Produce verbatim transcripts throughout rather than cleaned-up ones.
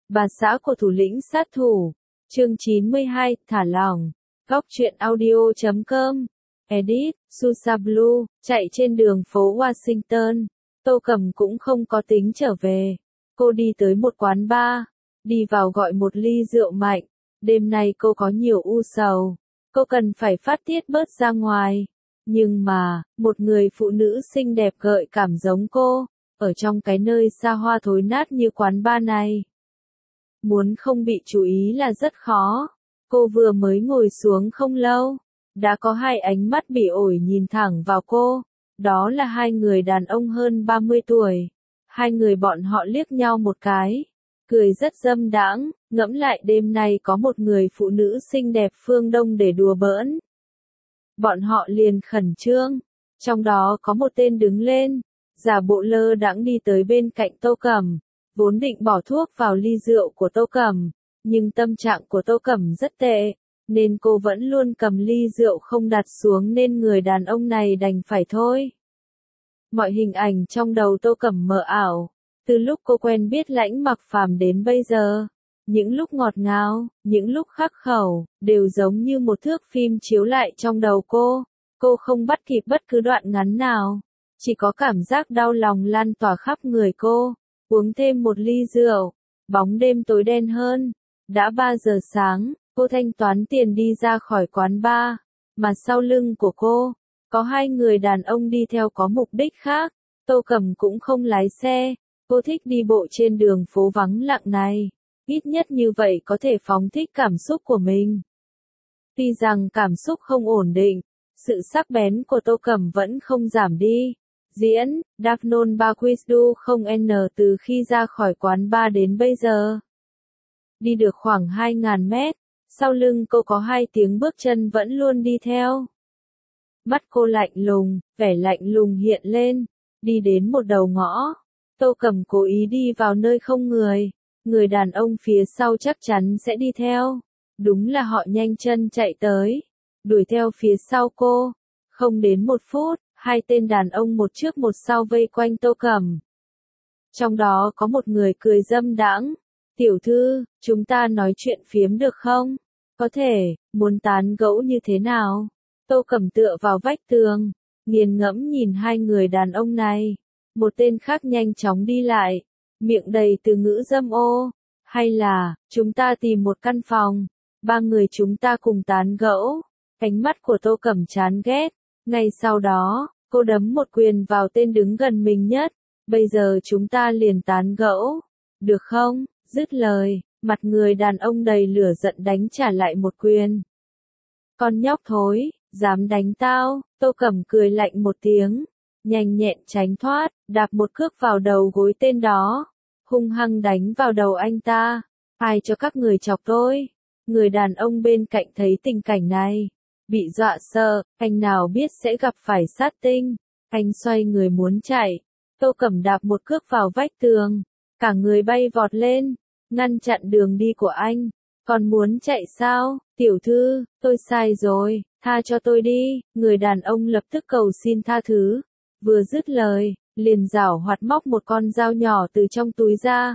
Bà xã của thủ lĩnh sát thủ. Chương chín mươi hai, thả lỏng. Góc truyện audio chấm com. Edit, Susa Blue, chạy trên đường phố Washington. Tô Cầm cũng không có tính trở về. Cô đi tới một quán bar, đi vào gọi một ly rượu mạnh. Đêm nay cô có nhiều u sầu. Cô cần phải phát tiết bớt ra ngoài. Nhưng mà, một người phụ nữ xinh đẹp gợi cảm giống cô, ở trong cái nơi xa hoa thối nát như quán bar này. Muốn không bị chú ý là rất khó. Cô vừa mới ngồi xuống không lâu, đã có hai ánh mắt bỉ ổi nhìn thẳng vào cô. Đó là hai người đàn ông hơn ba mươi tuổi. Hai người bọn họ liếc nhau một cái, cười rất dâm đãng, ngẫm lại đêm nay có một người phụ nữ xinh đẹp phương Đông để đùa bỡn. Bọn họ liền khẩn trương, trong đó có một tên đứng lên, giả bộ lơ đãng đi tới bên cạnh Tô Cầm, vốn định bỏ thuốc vào ly rượu của Tô Cầm, nhưng tâm trạng của Tô Cầm rất tệ, nên cô vẫn luôn cầm ly rượu không đặt xuống nên người đàn ông này đành phải thôi. Mọi hình ảnh trong đầu Tô Cầm mờ ảo, từ lúc cô quen biết Lãnh Mặc Phàm đến bây giờ, những lúc ngọt ngào, những lúc khắc khẩu, đều giống như một thước phim chiếu lại trong đầu cô, cô không bắt kịp bất cứ đoạn ngắn nào, chỉ có cảm giác đau lòng lan tỏa khắp người cô. Uống thêm một ly rượu, bóng đêm tối đen hơn, đã ba giờ sáng, cô thanh toán tiền đi ra khỏi quán bar, mà sau lưng của cô, có hai người đàn ông đi theo có mục đích khác. Tô Cầm cũng không lái xe, cô thích đi bộ trên đường phố vắng lặng này, ít nhất như vậy có thể phóng thích cảm xúc của mình. Tuy rằng cảm xúc không ổn định, sự sắc bén của Tô Cầm vẫn không giảm đi. Diễn, Daphnon Baquisdu không N từ khi ra khỏi quán bar đến bây giờ. Đi được khoảng hai nghìn mét, sau lưng cô có hai tiếng bước chân vẫn luôn đi theo. Mắt cô lạnh lùng, vẻ lạnh lùng hiện lên, đi đến một đầu ngõ. Tô Cầm cố ý đi vào nơi không người, người đàn ông phía sau chắc chắn sẽ đi theo. Đúng là họ nhanh chân chạy tới, đuổi theo phía sau cô. Không đến một phút, hai tên đàn ông một trước một sau vây quanh Tô Cầm. Trong đó có một người cười dâm đãng. Tiểu thư, chúng ta nói chuyện phiếm được không? Có thể, muốn tán gẫu như thế nào? Tô Cầm tựa vào vách tường, nghiền ngẫm nhìn hai người đàn ông này. Một tên khác nhanh chóng đi lại, miệng đầy từ ngữ dâm ô. Hay là, chúng ta tìm một căn phòng, ba người chúng ta cùng tán gẫu. Ánh mắt của Tô Cầm chán ghét. Ngay sau đó, cô đấm một quyền vào tên đứng gần mình nhất. Bây giờ chúng ta liền tán gẫu. Được không? Dứt lời, mặt người đàn ông đầy lửa giận đánh trả lại một quyền. Con nhóc thối, dám đánh tao? Tô Cầm cười lạnh một tiếng, nhanh nhẹn tránh thoát, đạp một cước vào đầu gối tên đó, hung hăng đánh vào đầu anh ta. Ai cho các người chọc tôi? Người đàn ông bên cạnh thấy tình cảnh này, bị dọa sợ, anh nào biết sẽ gặp phải sát tinh. Anh xoay người muốn chạy, Tô Cầm đạp một cước vào vách tường, cả người bay vọt lên, ngăn chặn đường đi của anh. Còn muốn chạy sao? Tiểu thư, tôi sai rồi, tha cho tôi đi. Người đàn ông lập tức cầu xin tha thứ. Vừa dứt lời, liền giảo hoạt móc một con dao nhỏ từ trong túi ra,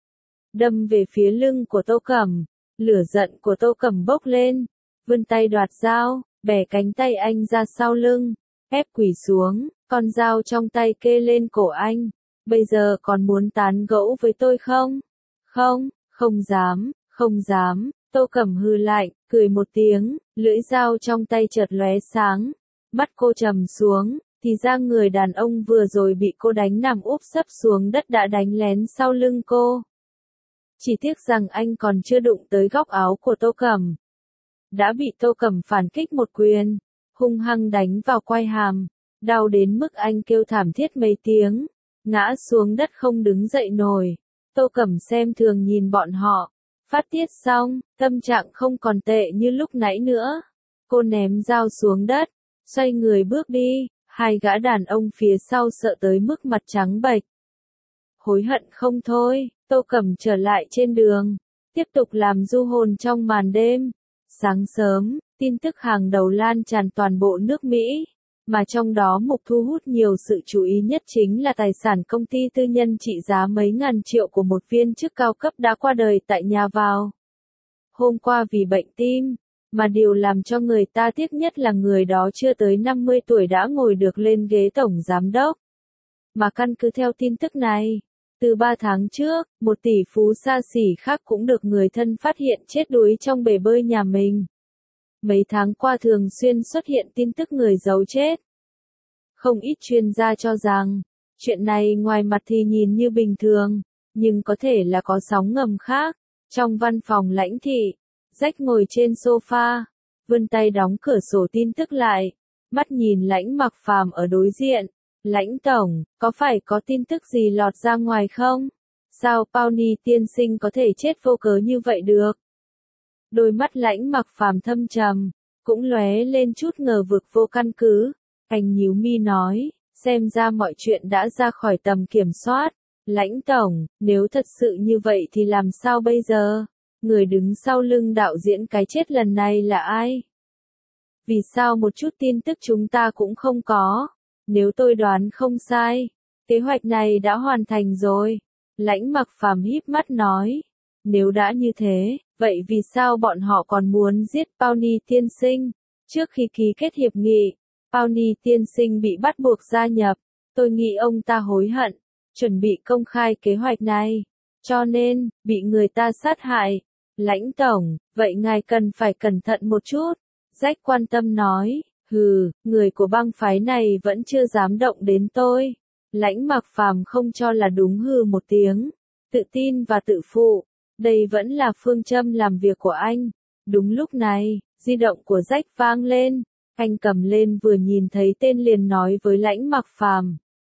đâm về phía lưng của Tô Cầm. Lửa giận của Tô Cầm bốc lên, vươn tay đoạt dao, bẻ cánh tay anh ra sau lưng, ép quỳ xuống, con dao trong tay kê lên cổ anh. Bây giờ còn muốn tán gẫu với tôi không? Không, không dám, không dám. Tô Cầm hừ lạnh, cười một tiếng, lưỡi dao trong tay chợt lóe sáng, mắt cô trầm xuống, thì ra người đàn ông vừa rồi bị cô đánh nằm úp sấp xuống đất đã đánh lén sau lưng cô. Chỉ tiếc rằng anh còn chưa đụng tới góc áo của Tô Cầm, đã bị Tô Cầm phản kích một quyền, hung hăng đánh vào quai hàm, đau đến mức anh kêu thảm thiết mấy tiếng, ngã xuống đất không đứng dậy nổi. Tô Cầm xem thường nhìn bọn họ, phát tiết xong, tâm trạng không còn tệ như lúc nãy nữa. Cô ném dao xuống đất, xoay người bước đi, hai gã đàn ông phía sau sợ tới mức mặt trắng bệch. Hối hận không thôi, Tô Cầm trở lại trên đường, tiếp tục làm du hồn trong màn đêm. Sáng sớm, tin tức hàng đầu lan tràn toàn bộ nước Mỹ. Mà trong đó mục thu hút nhiều sự chú ý nhất chính là tài sản công ty tư nhân trị giá mấy ngàn triệu của một viên chức cao cấp đã qua đời tại nhà vào hôm qua vì bệnh tim. Mà điều làm cho người ta tiếc nhất là người đó chưa tới năm mươi tuổi đã ngồi được lên ghế tổng giám đốc. Mà căn cứ theo tin tức này, từ ba tháng trước, một tỷ phú xa xỉ khác cũng được người thân phát hiện chết đuối trong bể bơi nhà mình. Mấy tháng qua thường xuyên xuất hiện tin tức người giấu chết. Không ít chuyên gia cho rằng, chuyện này ngoài mặt thì nhìn như bình thường, nhưng có thể là có sóng ngầm khác. Trong văn phòng lãnh thị, Jack ngồi trên sofa, vươn tay đóng cửa sổ tin tức lại, mắt nhìn Lãnh Mặc Phàm ở đối diện. Lãnh tổng, có phải có tin tức gì lọt ra ngoài không? Sao Pawnee tiên sinh có thể chết vô cớ như vậy được? Đôi mắt Lãnh Mặc Phàm thâm trầm, cũng lóe lên chút ngờ vực vô căn cứ. Anh nhíu mi nói, xem ra mọi chuyện đã ra khỏi tầm kiểm soát. Lãnh tổng, nếu thật sự như vậy thì làm sao bây giờ? Người đứng sau lưng đạo diễn cái chết lần này là ai? Vì sao một chút tin tức chúng ta cũng không có? Nếu tôi đoán không sai, kế hoạch này đã hoàn thành rồi. Lãnh Mặc Phàm híp mắt nói, nếu đã như thế, vậy vì sao bọn họ còn muốn giết Pawnee tiên sinh? Trước khi ký kết hiệp nghị, Pawnee tiên sinh bị bắt buộc gia nhập. Tôi nghĩ ông ta hối hận, chuẩn bị công khai kế hoạch này, cho nên, bị người ta sát hại. Lãnh tổng, vậy ngài cần phải cẩn thận một chút. Jack quan tâm nói, hừ, người của băng phái này vẫn chưa dám động đến tôi. Lãnh Mặc Phàm không cho là đúng hừ một tiếng. Tự tin và tự phụ, đây vẫn là phương châm làm việc của anh. Đúng lúc này, di động của Jack vang lên. Anh cầm lên vừa nhìn thấy tên liền nói với Lãnh Mặc Phàm.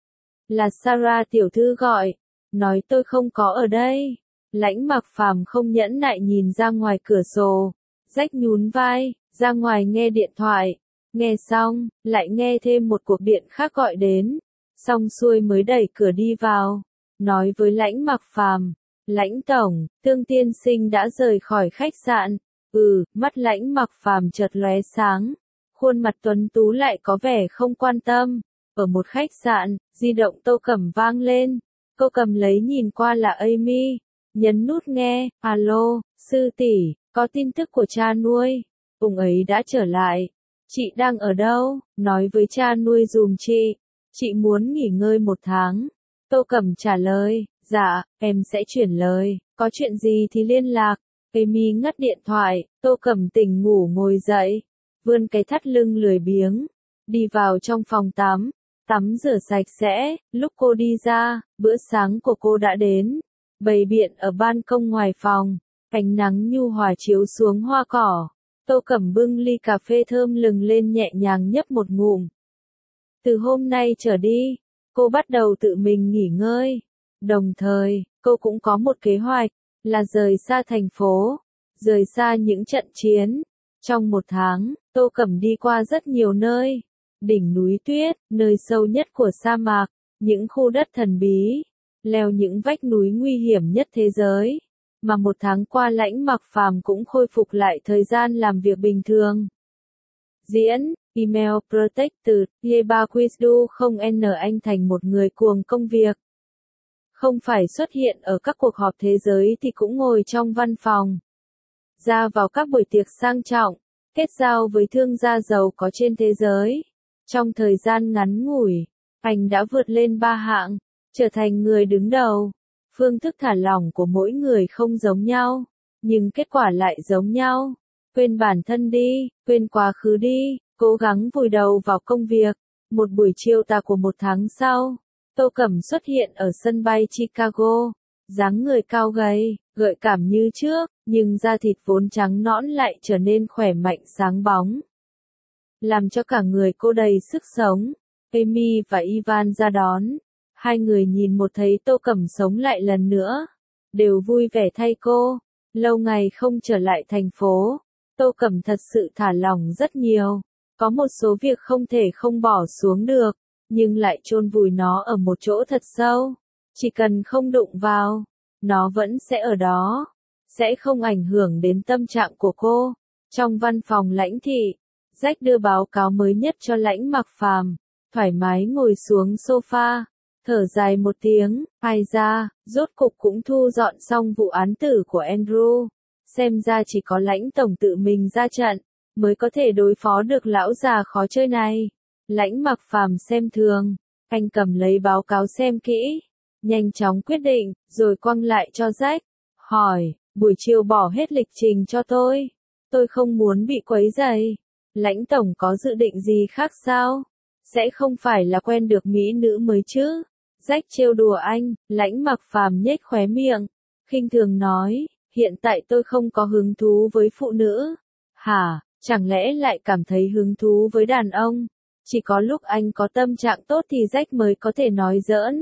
Là Sarah tiểu thư gọi, nói tôi không có ở đây. Lãnh Mặc Phàm không nhẫn nại nhìn ra ngoài cửa sổ. Jack nhún vai, ra ngoài nghe điện thoại. Nghe xong, lại nghe thêm một cuộc điện khác gọi đến. Xong xuôi mới đẩy cửa đi vào. Nói với Lãnh Mặc Phàm, Lãnh tổng, Tương tiên sinh đã rời khỏi khách sạn. Ừ, mắt Lãnh Mặc Phàm chợt lóe sáng. Khuôn mặt tuấn tú lại có vẻ không quan tâm. Ở một khách sạn, di động Tô Cẩm vang lên. Cô cầm lấy nhìn qua là Amy. Nhấn nút nghe, alo, sư tỷ, có tin tức của cha nuôi. Ông ấy đã trở lại. Chị đang ở đâu? Nói với cha nuôi dùm chị. Chị muốn nghỉ ngơi một tháng. Tô Cẩm trả lời, dạ, em sẽ chuyển lời, có chuyện gì thì liên lạc. Amy ngắt điện thoại, Tô Cẩm tỉnh ngủ ngồi dậy, vươn cái thắt lưng lười biếng, đi vào trong phòng tắm, tắm rửa sạch sẽ. Lúc cô đi ra, bữa sáng của cô đã đến, bày biện ở ban công ngoài phòng, ánh nắng nhu hòa chiếu xuống hoa cỏ. Tô Cẩm bưng ly cà phê thơm lừng lên nhẹ nhàng nhấp một ngụm. Từ hôm nay trở đi, cô bắt đầu tự mình nghỉ ngơi. Đồng thời, cô cũng có một kế hoạch, là rời xa thành phố, rời xa những trận chiến. Trong một tháng, Tô Cẩm đi qua rất nhiều nơi. Đỉnh núi tuyết, nơi sâu nhất của sa mạc, những khu đất thần bí, leo những vách núi nguy hiểm nhất thế giới. Mà một tháng qua Lãnh Mặc Phàm cũng khôi phục lại thời gian làm việc bình thường. Diễn, email protected, Yeba Quizdu không n anh thành một người cuồng công việc. Không phải xuất hiện ở các cuộc họp thế giới thì cũng ngồi trong văn phòng. Ra vào các buổi tiệc sang trọng, kết giao với thương gia giàu có trên thế giới. Trong thời gian ngắn ngủi, anh đã vượt lên ba hạng, trở thành người đứng đầu. Phương thức thả lỏng của mỗi người không giống nhau, nhưng kết quả lại giống nhau. Quên bản thân đi, quên quá khứ đi, cố gắng vùi đầu vào công việc. Một buổi chiều tà của một tháng sau, Tô Cẩm xuất hiện ở sân bay Chicago. Dáng người cao gầy, gợi cảm như trước, nhưng da thịt vốn trắng nõn lại trở nên khỏe mạnh sáng bóng. Làm cho cả người cô đầy sức sống. Amy và Ivan ra đón. Hai người nhìn một thấy Tô Cẩm sống lại lần nữa, đều vui vẻ thay cô. Lâu ngày không trở lại thành phố, Tô Cẩm thật sự thả lỏng rất nhiều. Có một số việc không thể không bỏ xuống được, nhưng lại chôn vùi nó ở một chỗ thật sâu. Chỉ cần không đụng vào, nó vẫn sẽ ở đó, sẽ không ảnh hưởng đến tâm trạng của cô. Trong văn phòng lãnh thị, Jack đưa báo cáo mới nhất cho Lãnh Mặc Phàm, thoải mái ngồi xuống sofa, thở dài một tiếng, ai ra, rốt cục cũng thu dọn xong vụ án tử của Andrew. Xem ra chỉ có Lãnh tổng tự mình ra trận, mới có thể đối phó được lão già khó chơi này. Lãnh Mặc Phàm xem thường, anh cầm lấy báo cáo xem kỹ, nhanh chóng quyết định, rồi quăng lại cho Jack, hỏi, buổi chiều bỏ hết lịch trình cho tôi. Tôi không muốn bị quấy rầy. Lãnh tổng có dự định gì khác sao? Sẽ không phải là quen được mỹ nữ mới chứ? Jack trêu đùa anh. Lãnh Mặc Phàm nhếch khóe miệng, khinh thường nói, hiện tại tôi không có hứng thú với phụ nữ. Hả, chẳng lẽ lại cảm thấy hứng thú với đàn ông? Chỉ có lúc anh có tâm trạng tốt thì Jack mới có thể nói giỡn.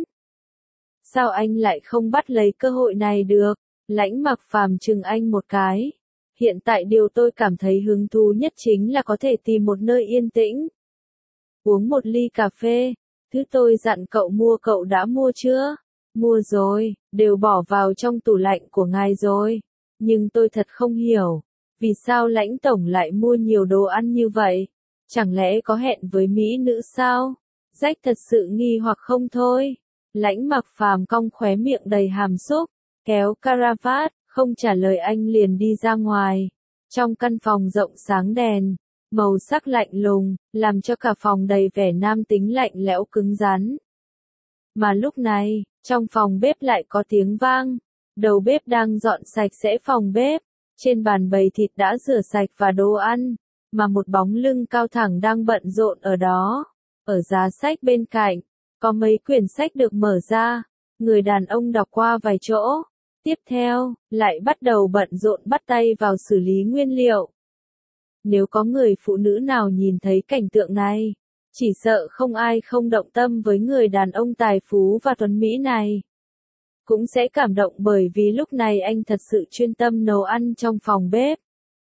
Sao anh lại không bắt lấy cơ hội này được? Lãnh Mặc Phàm chừng anh một cái. Hiện tại điều tôi cảm thấy hứng thú nhất chính là có thể tìm một nơi yên tĩnh. Uống một ly cà phê. Thứ tôi dặn cậu mua cậu đã mua chưa? Mua rồi, đều bỏ vào trong tủ lạnh của ngài rồi. Nhưng tôi thật không hiểu, vì sao Lãnh tổng lại mua nhiều đồ ăn như vậy? Chẳng lẽ có hẹn với mỹ nữ sao? Jack thật sự nghi hoặc không thôi. Lãnh Mặc Phàm cong khóe miệng đầy hàm xúc, kéo caravat, không trả lời anh liền đi ra ngoài. Trong căn phòng rộng sáng đèn, màu sắc lạnh lùng, làm cho cả phòng đầy vẻ nam tính lạnh lẽo cứng rắn. Mà lúc này, trong phòng bếp lại có tiếng vang. Đầu bếp đang dọn sạch sẽ phòng bếp. Trên bàn bày thịt đã rửa sạch và đồ ăn, mà một bóng lưng cao thẳng đang bận rộn ở đó. Ở giá sách bên cạnh, có mấy quyển sách được mở ra. Người đàn ông đọc qua vài chỗ. Tiếp theo, lại bắt đầu bận rộn bắt tay vào xử lý nguyên liệu. Nếu có người phụ nữ nào nhìn thấy cảnh tượng này, chỉ sợ không ai không động tâm với người đàn ông tài phú và tuấn mỹ này. Cũng sẽ cảm động bởi vì lúc này anh thật sự chuyên tâm nấu ăn trong phòng bếp.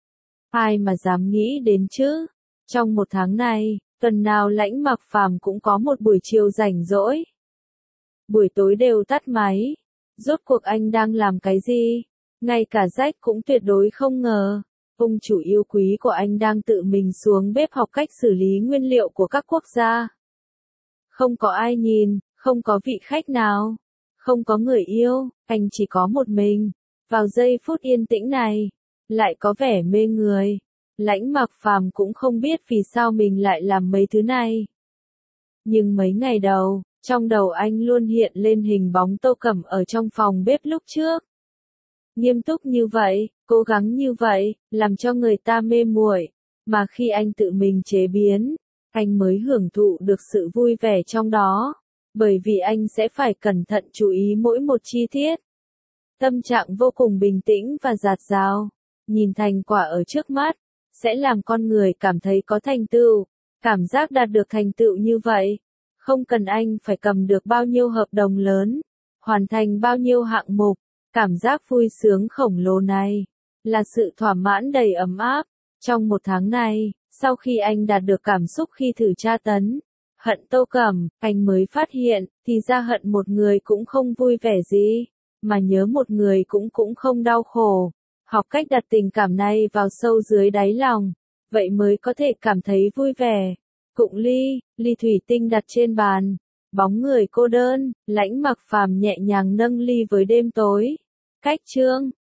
Ai mà dám nghĩ đến chứ? Trong một tháng này, tuần nào Lãnh Mặc Phàm cũng có một buổi chiều rảnh rỗi. Buổi tối đều tắt máy. Rốt cuộc anh đang làm cái gì? Ngay cả Jack cũng tuyệt đối không ngờ. Ông chủ yêu quý của anh đang tự mình xuống bếp học cách xử lý nguyên liệu của các quốc gia. Không có ai nhìn, không có vị khách nào, không có người yêu, anh chỉ có một mình. Vào giây phút yên tĩnh này, lại có vẻ mê người. Lãnh Mặc Phàm cũng không biết vì sao mình lại làm mấy thứ này. Nhưng mấy ngày đầu, trong đầu anh luôn hiện lên hình bóng Tô Cẩm ở trong phòng bếp lúc trước. Nghiêm túc như vậy, cố gắng như vậy, làm cho người ta mê muội. Mà khi anh tự mình chế biến, anh mới hưởng thụ được sự vui vẻ trong đó. Bởi vì anh sẽ phải cẩn thận chú ý mỗi một chi tiết. Tâm trạng vô cùng bình tĩnh và dạt dào. Nhìn thành quả ở trước mắt, sẽ làm con người cảm thấy có thành tựu. Cảm giác đạt được thành tựu như vậy, không cần anh phải cầm được bao nhiêu hợp đồng lớn, hoàn thành bao nhiêu hạng mục. Cảm giác vui sướng khổng lồ này, là sự thỏa mãn đầy ấm áp. Trong một tháng này, sau khi anh đạt được cảm xúc khi thử tra tấn, hận Tô Cẩm, anh mới phát hiện, thì ra hận một người cũng không vui vẻ gì, mà nhớ một người cũng cũng không đau khổ. Học cách đặt tình cảm này vào sâu dưới đáy lòng, vậy mới có thể cảm thấy vui vẻ. Cụng ly, ly thủy tinh đặt trên bàn, bóng người cô đơn, Lãnh Mặc Phàm nhẹ nhàng nâng ly với đêm tối. Cách chương